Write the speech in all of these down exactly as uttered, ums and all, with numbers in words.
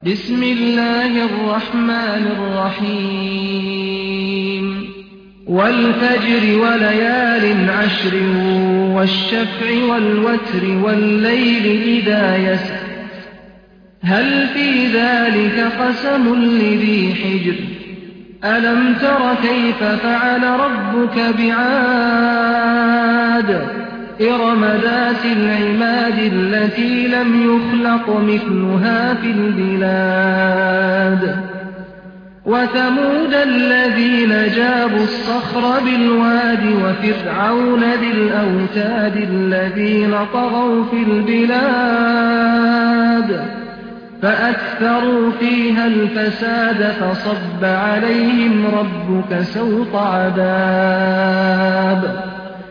بسم الله الرحمن الرحيم والفجر وليال عشر والشفع والوتر والليل إذا يسر هل في ذلك قسم لذي حجر ألم تر كيف فعل ربك بعاد إرم ذات العماد التي لم يخلق مثلها في البلاد وثمود الذين جابوا الصخر بالواد وفرعون ذي الأوتاد الذين طغوا في البلاد فأكثروا فيها الفساد فصب عليهم ربك سوط عذاب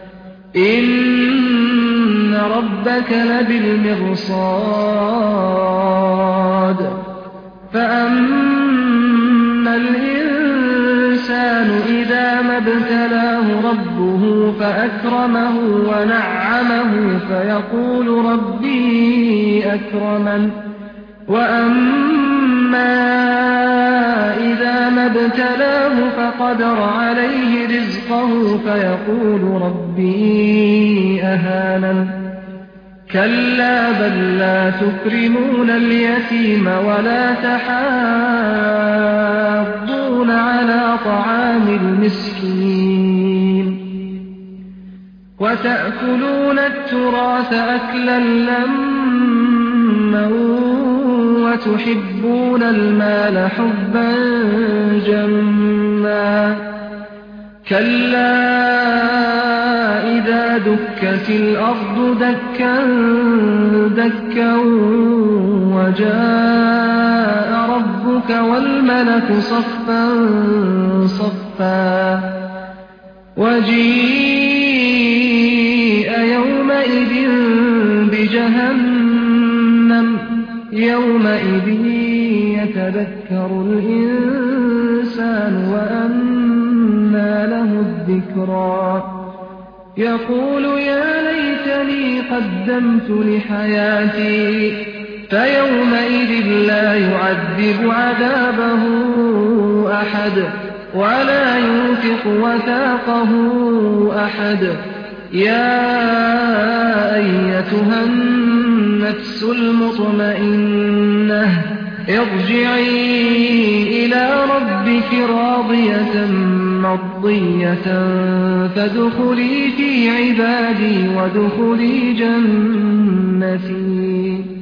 إن ربك لبالمرصاد فأما الإنسان إذا ما ابتلاه ربه فأكرمه ونعمه فيقول ربي أكرمن وأما إذا ما ابتلاه فقدر عليه رزقه فيقول ربي أهانن كلا بل لا تكرمون اليتيم ولا تحاضون على طعام المسكين وتأكلون التراث أكلا لما وتحبون المال حبا جما كلا إذا دكت الأرض دكا دكا وجاء ربك والملك صفا صفا وجيء يومئذ بجهنم يومئذ يتذكر الإنسان وأنى له الذكرى يقول يا ليتني قدمت لحياتي فيومئذ لا يعذب عذابه أحد ولا يوثق وثاقه أحد يا أيتها النفس المطمئنة ارجعي إلى ربك راضية مرضية فادخلي في عبادي وادخلي جنتي